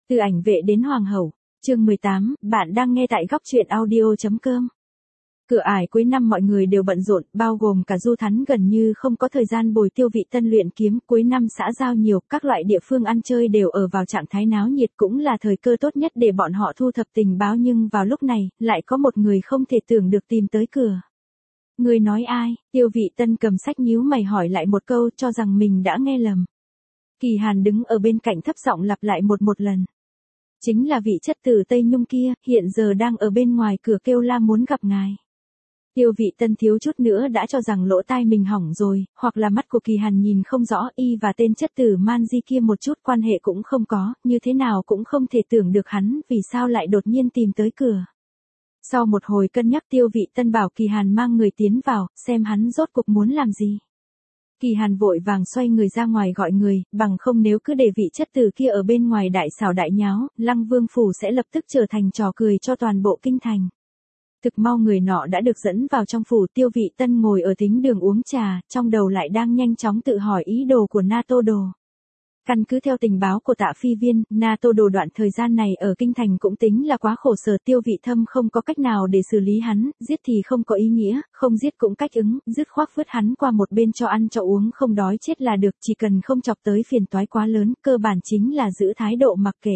Từ ảnh vệ đến hoàng hậu. Chương 18, bạn đang nghe tại góc truyện audio.com. Cửa ải cuối năm mọi người đều bận rộn, bao gồm cả Du Thắn gần như không có thời gian bồi Tiêu Vị Tân luyện kiếm, cuối năm xã giao nhiều, các loại địa phương ăn chơi đều ở vào trạng thái náo nhiệt, cũng là thời cơ tốt nhất để bọn họ thu thập tình báo, nhưng vào lúc này, lại có một người không thể tưởng được tìm tới cửa. Người nói ai? Tiêu Vị Tân cầm sách nhíu mày hỏi lại một câu, cho rằng mình đã nghe lầm. Kỳ Hàn đứng ở bên cạnh thấp giọng lặp lại một lần. Chính là vị chất tử Tây Nhung kia, hiện giờ đang ở bên ngoài cửa kêu la muốn gặp ngài. Tiêu Vị Tân thiếu chút nữa đã cho rằng lỗ tai mình hỏng rồi, hoặc là mắt của Kỳ Hàn nhìn không rõ, y và tên chất tử Man Di kia một chút quan hệ cũng không có, như thế nào cũng không thể tưởng được hắn vì sao lại đột nhiên tìm tới cửa. Sau một hồi cân nhắc, Tiêu Vị Tân bảo Kỳ Hàn mang người tiến vào, xem hắn rốt cuộc muốn làm gì. Kỳ Hàn vội vàng xoay người ra ngoài gọi người, bằng không nếu cứ để vị chất tử kia ở bên ngoài đại xảo đại nháo, Lăng Vương phủ sẽ lập tức trở thành trò cười cho toàn bộ kinh thành. Thực mau người nọ đã được dẫn vào trong phủ. Tiêu Vị Tân ngồi ở thính đường uống trà, trong đầu lại đang nhanh chóng tự hỏi ý đồ của Na Tô Đồ. Căn cứ theo tình báo của Tạ Phi Viên, Na Tô Đồ đoạn thời gian này ở kinh thành cũng tính là quá khổ sở, Tiêu Vị Thâm không có cách nào để xử lý hắn, giết thì không có ý nghĩa, không giết cũng cách ứng, dứt khoát vứt hắn qua một bên cho ăn cho uống không đói chết là được, chỉ cần không chọc tới phiền toái quá lớn, cơ bản chính là giữ thái độ mặc kệ.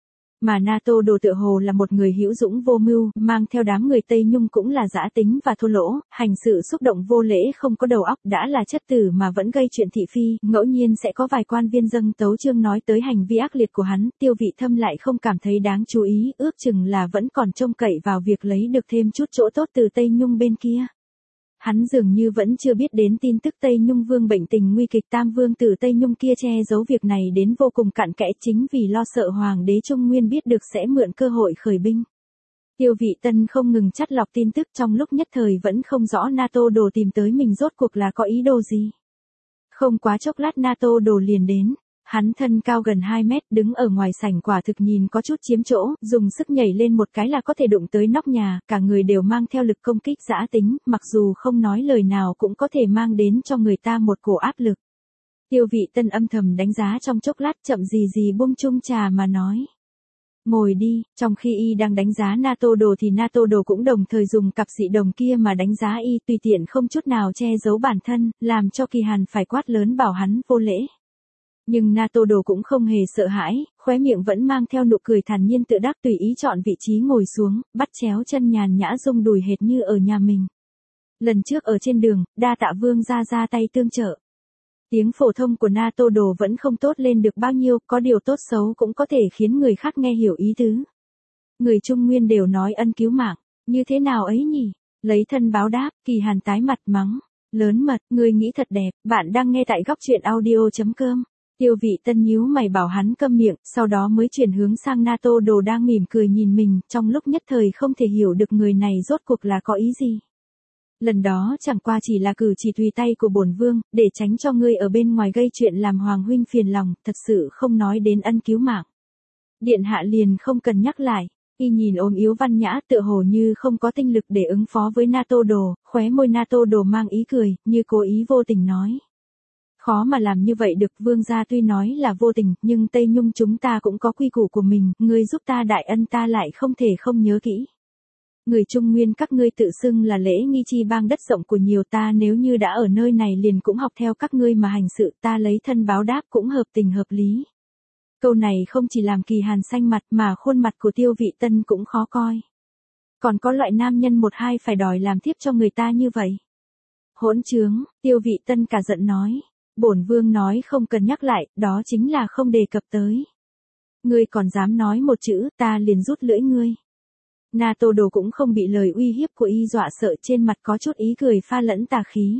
Mà Na Tô Đồ tựa hồ là một người hữu dũng vô mưu, mang theo đám người Tây Nhung cũng là dã tính và thô lỗ, hành sự xúc động vô lễ không có đầu óc, đã là chất tử mà vẫn gây chuyện thị phi, ngẫu nhiên sẽ có vài quan viên dâng tấu chương nói tới hành vi ác liệt của hắn, Tiêu Vị Thâm lại không cảm thấy đáng chú ý, ước chừng là vẫn còn trông cậy vào việc lấy được thêm chút chỗ tốt từ Tây Nhung bên kia. Hắn dường như vẫn chưa biết đến tin tức Tây Nhung Vương bệnh tình nguy kịch, Tam Vương tử Tây Nhung kia che giấu việc này đến vô cùng cặn kẽ, chính vì lo sợ Hoàng đế Trung Nguyên biết được sẽ mượn cơ hội khởi binh. Tiêu Vị Tân không ngừng chắt lọc tin tức, trong lúc nhất thời vẫn không rõ Na Tô Đồ tìm tới mình rốt cuộc là có ý đồ gì. Không quá chốc lát Na Tô Đồ liền đến. Hắn thân cao gần 2 mét, đứng ở ngoài sảnh quả thực nhìn có chút chiếm chỗ, dùng sức nhảy lên một cái là có thể đụng tới nóc nhà, cả người đều mang theo lực công kích dã tính, mặc dù không nói lời nào cũng có thể mang đến cho người ta một cổ áp lực. Tiêu Vị Tân âm thầm đánh giá trong chốc lát, chậm gì buông chung trà mà nói. Ngồi đi. Trong khi y đang đánh giá Na Tô Đồ thì Na Tô Đồ cũng đồng thời dùng cặp dị đồng kia mà đánh giá y, tùy tiện không chút nào che giấu bản thân, làm cho Kỳ Hàn phải quát lớn bảo hắn vô lễ. Nhưng Na Tô Đồ cũng không hề sợ hãi, khóe miệng vẫn mang theo nụ cười thản nhiên tự đắc, tùy ý chọn vị trí ngồi xuống, bắt chéo chân nhàn nhã rung đùi hệt như ở nhà mình. Lần trước ở trên đường, đa tạ Vương ra tay tương trợ. Tiếng phổ thông của Na Tô Đồ vẫn không tốt lên được bao nhiêu, có điều tốt xấu cũng có thể khiến người khác nghe hiểu ý tứ. Người Trung Nguyên đều nói ân cứu mạng, như thế nào ấy nhỉ? Lấy thân báo đáp, Kỳ Hàn tái mặt mắng. Lớn mật, người nghĩ thật đẹp, bạn đang nghe tại góc truyện audio.com. Tiêu Vị Tân nhíu mày bảo hắn câm miệng, sau đó mới chuyển hướng sang Na Tô Đồ đang mỉm cười nhìn mình, trong lúc nhất thời không thể hiểu được người này rốt cuộc là có ý gì. Lần đó chẳng qua chỉ là cử chỉ tùy tay của bổn vương, để tránh cho ngươi ở bên ngoài gây chuyện làm hoàng huynh phiền lòng, thật sự không nói đến ân cứu mạng. Điện hạ liền không cần nhắc lại. Y nhìn ốm yếu văn nhã, tựa hồ như không có tinh lực để ứng phó với Na Tô Đồ, khóe môi Na Tô Đồ mang ý cười, như cố ý vô tình nói. Khó mà làm như vậy được, Vương gia tuy nói là vô tình, nhưng Tây Nhung chúng ta cũng có quy củ của mình, ngươi giúp ta đại ân ta lại không thể không nhớ kỹ. Người Trung Nguyên các ngươi tự xưng là lễ nghi chi bang đất rộng của nhiều, ta nếu như đã ở nơi này liền cũng học theo các ngươi mà hành sự, ta lấy thân báo đáp cũng hợp tình hợp lý. Câu này không chỉ làm Kỳ Hàn xanh mặt mà khuôn mặt của Tiêu Vị Tân cũng khó coi. Còn có loại nam nhân một hai phải đòi làm tiếp cho người ta như vậy. Hỗn trướng, Tiêu Vị Tân cả giận nói. Bổn vương nói không cần nhắc lại, đó chính là không đề cập tới. Ngươi còn dám nói một chữ, ta liền rút lưỡi ngươi. Na Tô Đồ cũng không bị lời uy hiếp của y dọa sợ, trên mặt có chút ý cười pha lẫn tà khí.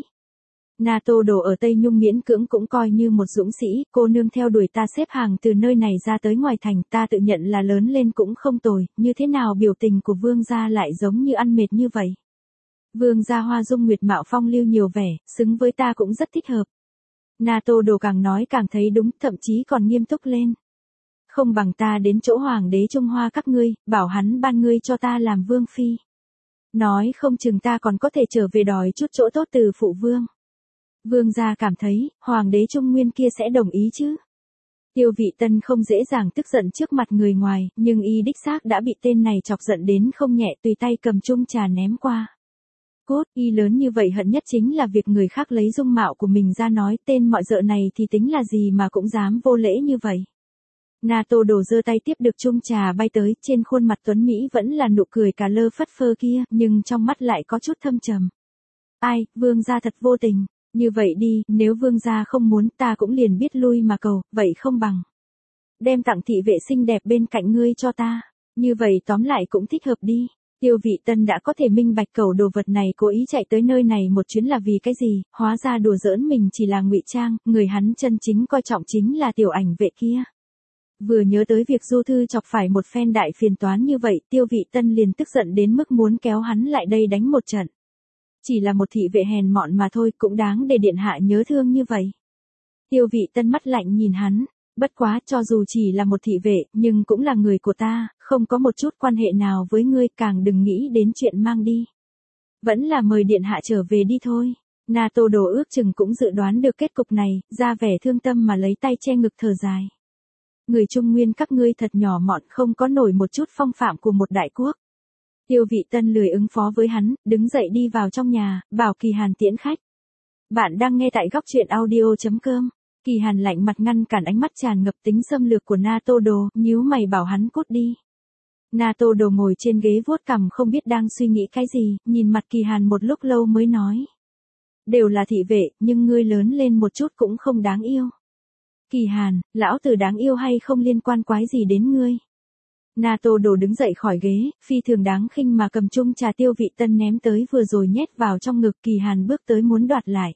Na Tô Đồ ở Tây Nhung miễn cưỡng cũng coi như một dũng sĩ, cô nương theo đuổi ta xếp hàng từ nơi này ra tới ngoài thành, ta tự nhận là lớn lên cũng không tồi, như thế nào biểu tình của vương gia lại giống như ăn mệt như vậy. Vương gia hoa dung nguyệt mạo phong lưu nhiều vẻ, xứng với ta cũng rất thích hợp. Na Tô Đồ càng nói càng thấy đúng, thậm chí còn nghiêm túc lên. Không bằng ta đến chỗ Hoàng đế Trung Hoa các ngươi, bảo hắn ban ngươi cho ta làm vương phi. Nói không chừng ta còn có thể trở về đòi chút chỗ tốt từ phụ vương. Vương gia cảm thấy, Hoàng đế Trung Nguyên kia sẽ đồng ý chứ? Tiêu Vị Tân không dễ dàng tức giận trước mặt người ngoài, nhưng y đích xác đã bị tên này chọc giận đến không nhẹ, tùy tay cầm chung trà ném qua. Cốt, y lớn như vậy hận nhất chính là việc người khác lấy dung mạo của mình ra nói, tên mọi dợ này thì tính là gì mà cũng dám vô lễ như vậy. Nato Đồ giơ tay tiếp được chung trà bay tới, trên khuôn mặt tuấn Mỹ vẫn là nụ cười cả lơ phất phơ kia, nhưng trong mắt lại có chút thâm trầm. Ai, vương gia thật vô tình, như vậy đi, nếu vương gia không muốn ta cũng liền biết lui mà cầu, vậy không bằng. Đem tặng thị vệ xinh đẹp bên cạnh ngươi cho ta, như vậy tóm lại cũng thích hợp đi. Tiêu Vị Tân đã có thể minh bạch cầu đồ vật này cố ý chạy tới nơi này một chuyến là vì cái gì, hóa ra đùa giỡn mình chỉ là ngụy trang, người hắn chân chính coi trọng chính là tiểu ảnh vệ kia. Vừa nhớ tới việc Du Thư chọc phải một phen đại phiền toán như vậy, Tiêu Vị Tân liền tức giận đến mức muốn kéo hắn lại đây đánh một trận. Chỉ là một thị vệ hèn mọn mà thôi, cũng đáng để điện hạ nhớ thương như vậy. Tiêu Vị Tân mắt lạnh nhìn hắn, bất quá cho dù chỉ là một thị vệ, nhưng cũng là người của ta, không có một chút quan hệ nào với ngươi, càng đừng nghĩ đến chuyện mang đi. Vẫn là mời điện hạ trở về đi thôi. Nato Đồ ước chừng cũng dự đoán được kết cục này, ra vẻ thương tâm mà lấy tay che ngực thở dài. Người Trung Nguyên các ngươi thật nhỏ mọn, không có nổi một chút phong phạm của một đại quốc. Tiêu Vị Tân lười ứng phó với hắn, đứng dậy đi vào trong nhà, bảo Kỳ Hàn tiễn khách. Bạn đang nghe tại góc truyện audio.com. Kỳ Hàn lạnh mặt ngăn cản ánh mắt tràn ngập tính xâm lược của Nato Đồ, nhíu mày bảo hắn cút đi. Nato Đồ ngồi trên ghế vuốt cằm không biết đang suy nghĩ cái gì, nhìn mặt Kỳ Hàn một lúc lâu mới nói. Đều là thị vệ, nhưng ngươi lớn lên một chút cũng không đáng yêu. Kỳ Hàn, lão tử đáng yêu hay không liên quan quái gì đến ngươi. Nato Đồ đứng dậy khỏi ghế, phi thường đáng khinh mà cầm chung trà Tiêu Vị Tân ném tới vừa rồi nhét vào trong ngực. Kỳ Hàn bước tới muốn đoạt lại.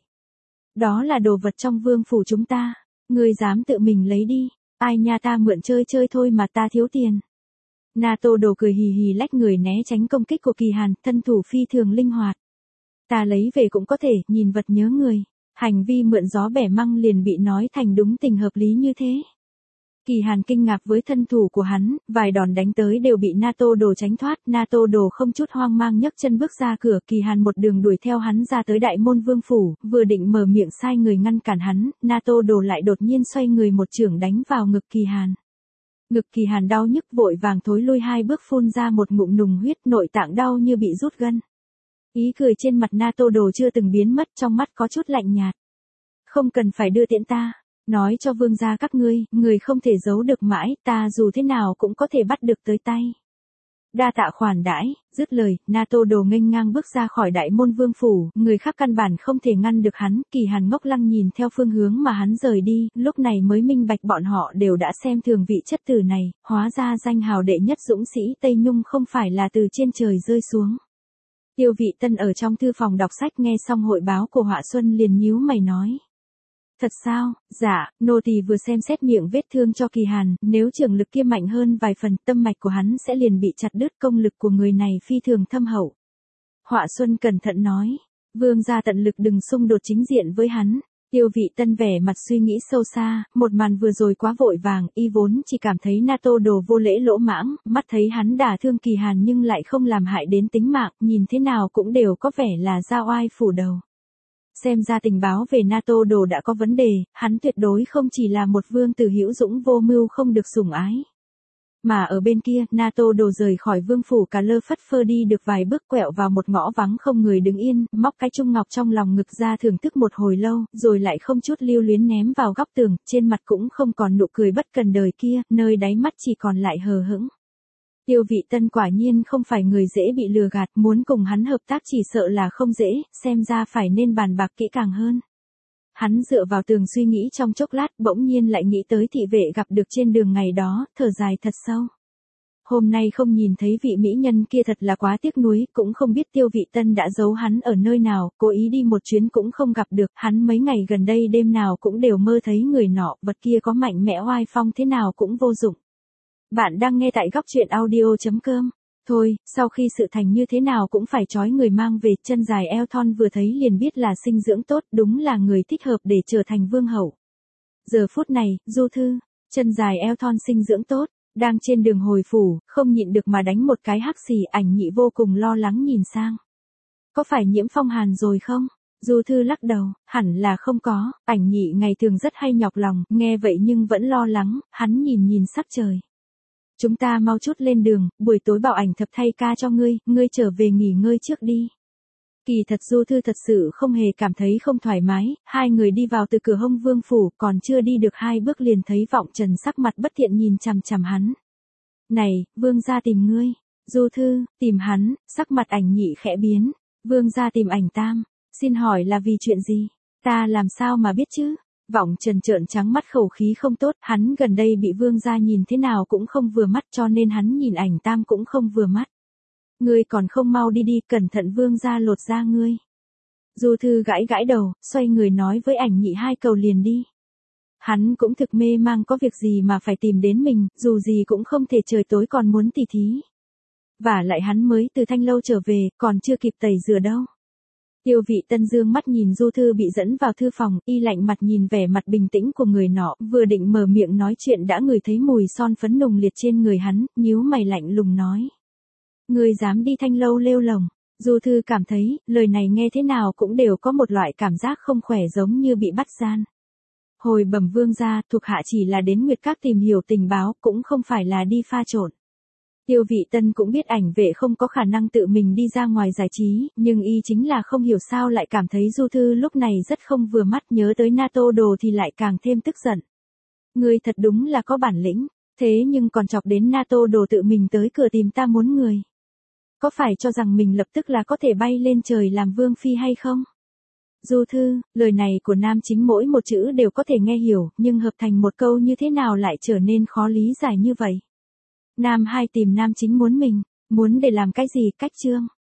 Đó là đồ vật trong vương phủ chúng ta, ngươi dám tự mình lấy đi, ai nha, ta mượn chơi chơi thôi mà, ta thiếu tiền. Nato Đồ cười hì hì lách người né tránh công kích của Kỳ Hàn, thân thủ phi thường linh hoạt. Ta lấy về cũng có thể, nhìn vật nhớ người. Hành vi mượn gió bẻ măng liền bị nói thành đúng tình hợp lý như thế. Kỳ Hàn kinh ngạc với thân thủ của hắn, vài đòn đánh tới đều bị Nato Đồ tránh thoát. Nato Đồ không chút hoang mang nhấc chân bước ra cửa, Kỳ Hàn một đường đuổi theo hắn ra tới đại môn vương phủ, vừa định mở miệng sai người ngăn cản hắn, Nato Đồ lại đột nhiên xoay người một chưởng đánh vào ngực Kỳ Hàn. Ngực Kỳ Hàn đau nhức vội vàng thối lui 2 bước phun ra một ngụm nùng huyết, nội tạng đau như bị rút gân. Ý cười trên mặt Nato Đồ chưa từng biến mất, trong mắt có chút lạnh nhạt. Không cần phải đưa tiễn ta. Nói cho vương gia các ngươi, người không thể giấu được mãi, ta dù thế nào cũng có thể bắt được tới tay. Đa tạ khoản đãi, dứt lời, Nato Đồ nghênh ngang bước ra khỏi đại môn vương phủ, người khác căn bản không thể ngăn được hắn. Kỳ Hàn ngốc lăng nhìn theo phương hướng mà hắn rời đi, lúc này mới minh bạch bọn họ đều đã xem thường vị chất tử này, hóa ra danh hào đệ nhất dũng sĩ Tây Nhung không phải là từ trên trời rơi xuống. Tiêu Vị Tân ở trong thư phòng đọc sách nghe xong hội báo của Họa Xuân liền nhíu mày nói. Thật sao, dạ, nô tỳ vừa xem xét miệng vết thương cho Kỳ Hàn, nếu trưởng lực kia mạnh hơn vài phần, tâm mạch của hắn sẽ liền bị chặt đứt, công lực của người này phi thường thâm hậu. Họa Xuân cẩn thận nói, vương gia tận lực đừng xung đột chính diện với hắn. Tiêu Vị Tân vẻ mặt suy nghĩ sâu xa, một màn vừa rồi quá vội vàng, y vốn chỉ cảm thấy Nato Đồ vô lễ lỗ mãng, mắt thấy hắn đả thương Kỳ Hàn nhưng lại không làm hại đến tính mạng, nhìn thế nào cũng đều có vẻ là ra oai phủ đầu. Xem ra tình báo về Nato Đồ đã có vấn đề, hắn tuyệt đối không chỉ là một vương tử hữu dũng vô mưu không được sủng ái. Mà ở bên kia, Nato Đồ rời khỏi vương phủ cả lơ phất phơ đi được vài bước quẹo vào một ngõ vắng không người đứng yên, móc cái chung ngọc trong lòng ngực ra thưởng thức một hồi lâu, rồi lại không chút lưu luyến ném vào góc tường, trên mặt cũng không còn nụ cười bất cần đời kia, nơi đáy mắt chỉ còn lại hờ hững. Tiêu Vị Tân quả nhiên không phải người dễ bị lừa gạt, muốn cùng hắn hợp tác chỉ sợ là không dễ, xem ra phải nên bàn bạc kỹ càng hơn. Hắn dựa vào tường suy nghĩ trong chốc lát, bỗng nhiên lại nghĩ tới thị vệ gặp được trên đường ngày đó, thở dài thật sâu. Hôm nay không nhìn thấy vị mỹ nhân kia thật là quá tiếc nuối, cũng không biết Tiêu Vị Tân đã giấu hắn ở nơi nào, cố ý đi một chuyến cũng không gặp được, hắn mấy ngày gần đây đêm nào cũng đều mơ thấy người nọ, vật kia có mạnh mẽ oai phong thế nào cũng vô dụng. Bạn đang nghe tại góc truyện audio.com. Thôi, sau khi sự thành như thế nào cũng phải trói người mang về, chân dài eo thon vừa thấy liền biết là sinh dưỡng tốt, đúng là người thích hợp để trở thành vương hậu. Giờ phút này, Du Thư, chân dài eo thon sinh dưỡng tốt, đang trên đường hồi phủ, không nhịn được mà đánh một cái hắc xì, Ảnh Nhị vô cùng lo lắng nhìn sang. Có phải nhiễm phong hàn rồi không? Du Thư lắc đầu, hẳn là không có, Ảnh Nhị ngày thường rất hay nhọc lòng, nghe vậy nhưng vẫn lo lắng, hắn nhìn nhìn sắc trời. Chúng ta mau chút lên đường, buổi tối bảo Ảnh Thập thay ca cho ngươi trở về nghỉ ngơi trước đi. Kỳ thật Du Thư thật sự không hề cảm thấy không thoải mái, hai người đi vào từ cửa Hông Vương phủ, còn chưa đi được 2 bước liền thấy Vọng Trần sắc mặt bất thiện nhìn chằm chằm hắn. Này, Vương gia tìm ngươi. Du Thư, tìm hắn, sắc mặt Ảnh Nhị khẽ biến. Vương gia tìm Ảnh Tam, xin hỏi là vì chuyện gì? Ta làm sao mà biết chứ? Vọng Trần trợn trắng mắt khẩu khí không tốt, hắn gần đây bị Vương gia nhìn thế nào cũng không vừa mắt cho nên hắn nhìn Ảnh Tam cũng không vừa mắt. Ngươi còn không mau đi đi, cẩn thận Vương gia lột da ngươi. Du Thư gãi gãi đầu, xoay người nói với Ảnh Nhị 2 câu liền đi. Hắn cũng thực mê mang có việc gì mà phải tìm đến mình, dù gì cũng không thể trời tối còn muốn tỉ thí. Và lại hắn mới từ Thanh Lâu trở về, còn chưa kịp tẩy rửa đâu. Tiêu Vị Tân dương mắt nhìn Du Thư bị dẫn vào thư phòng, y lạnh mặt nhìn vẻ mặt bình tĩnh của người nọ, vừa định mở miệng nói chuyện đã ngửi thấy mùi son phấn nồng liệt trên người hắn, nhíu mày lạnh lùng nói. Ngươi dám đi Thanh Lâu lêu lồng. Du Thư cảm thấy, lời này nghe thế nào cũng đều có một loại cảm giác không khỏe giống như bị bắt gian. Hồi bẩm Vương gia, thuộc hạ chỉ là đến Nguyệt Các tìm hiểu tình báo, cũng không phải là đi pha trộn. Tiêu Vị Tân cũng biết Ảnh Vệ không có khả năng tự mình đi ra ngoài giải trí, nhưng y chính là không hiểu sao lại cảm thấy Du Thư lúc này rất không vừa mắt, nhớ tới NATO đồ thì lại càng thêm tức giận. Ngươi thật đúng là có bản lĩnh, thế nhưng còn chọc đến NATO đồ tự mình tới cửa tìm ta muốn người. Có phải cho rằng mình lập tức là có thể bay lên trời làm vương phi hay không? Du Thư, lời này của nam chính mỗi một chữ đều có thể nghe hiểu, nhưng hợp thành một câu như thế nào lại trở nên khó lý giải như vậy? Nam 2 tìm nam chính muốn mình, muốn để làm cái gì, cách chương.